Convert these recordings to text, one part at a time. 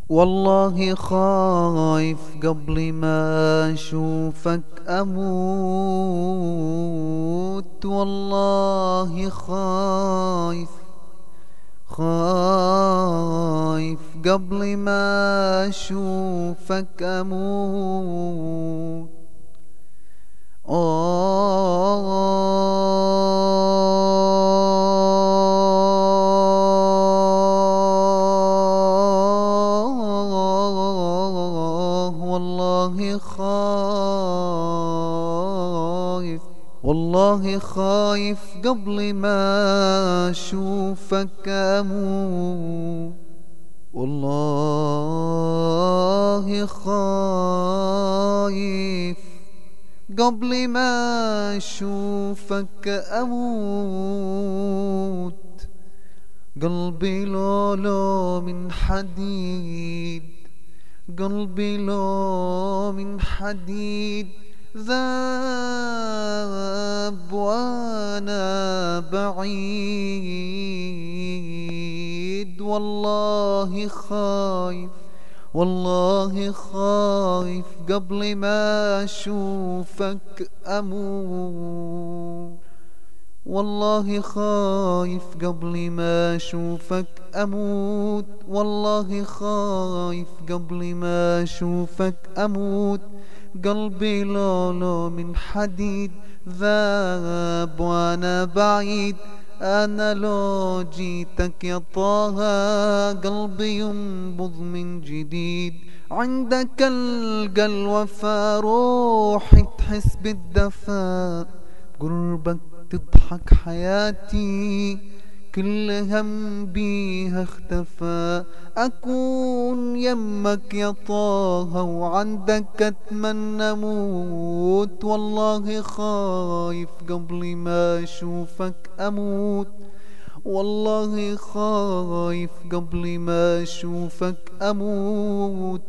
والله خايف قبل ما أشوفك أموت. والله خايف قبل ما أشوفك أموت. والله خايف قبل ما أشوفك أموت. والله خايف قبل ما أشوفك أموت. قلبي لولو من حديد، قلبي لو من حديد، ذاب وانا بعيد. والله خايف قبل ما أشوفك أموت. والله خايف قبل ما أشوفك أموت. والله خايف قبل ما أشوفك أموت. قلبي لولو من حديد، ذاب وأنا بعيد. أنا لو جيتك يا طه قلبي ينبض من جديد. عندك ألقى الوفا، روحي تحس بالدفا، قربك تضحك حياتي، كل هم بيها اختفى. أكون يمك يا طه وعندك أتمنى أموت. والله خايف قبل ما أشوفك أموت. والله خايف قبل ما أشوفك أموت.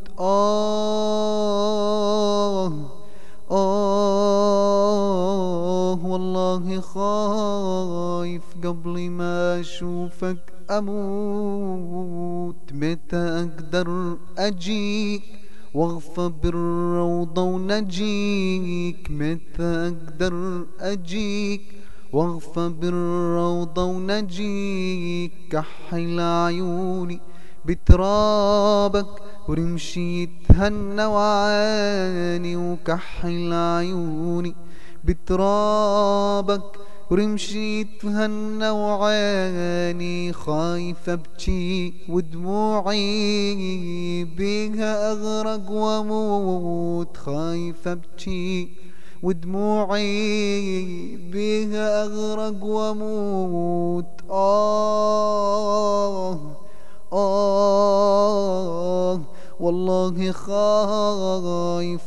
والله خايف قبل ما أشوفك أموت. متى أقدر أجيك واغفى بالروضة ونجيك؟ متى أقدر أجيك واغفى بالروضة ونجيك؟ كحل عيوني بترابك ورمشي يتهنى وعاني، وكحل عيوني بترابك ورمشي يتهنى وعاني. خايف ابكي ودموعي بيها اغرق واموت، خايف ابكي ودموعي بيها اغرق واموت. والله خايف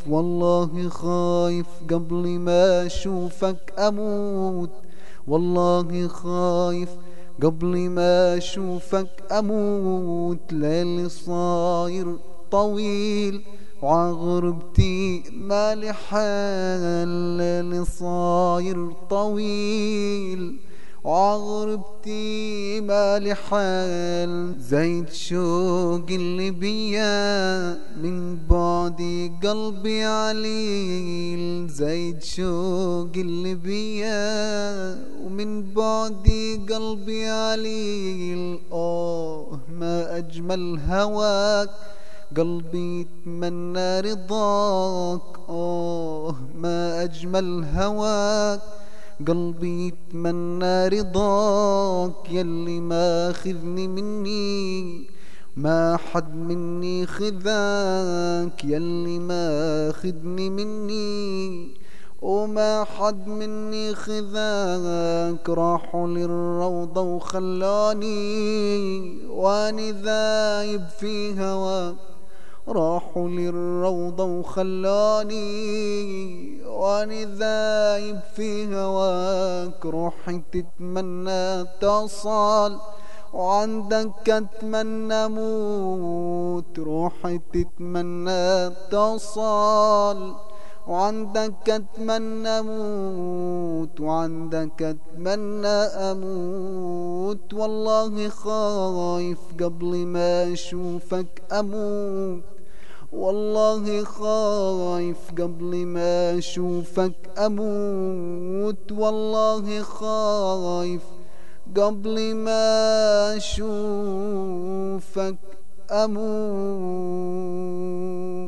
قبل ما أشوفك أموت. والله خايف قبل ما أشوفك أموت. ليلي صاير طويل وعغربتي مالي حال، ليلي صاير طويل وعغربتي مالي حال. زايد شوق اللي بيا من بعدي قلبي عليل، زايد شوق اللي بيا ومن بعدي قلبي عليل. ما أجمل هواك قلبي يتمنى رضاك. ما أجمل هواك قلبي يتمنى رضاك. يلي ما خذني مني ما حد مني خذاك، يلي ما خذني مني وما حد مني خذاك. راحوا للروضة وخلاني واني ذايب في هواك، راحوا للروضة وخلاني واني ذايب في هواك. روحي تتمنى تصال وعندك اتمنى موت، روحي تتمنى تصال وعندك أتمنى أموت، وعندك أتمنى أموت، والله خايف قبل ما أشوفك أموت، والله خايف قبل ما أشوفك أموت، والله خايف قبل ما أشوفك أموت.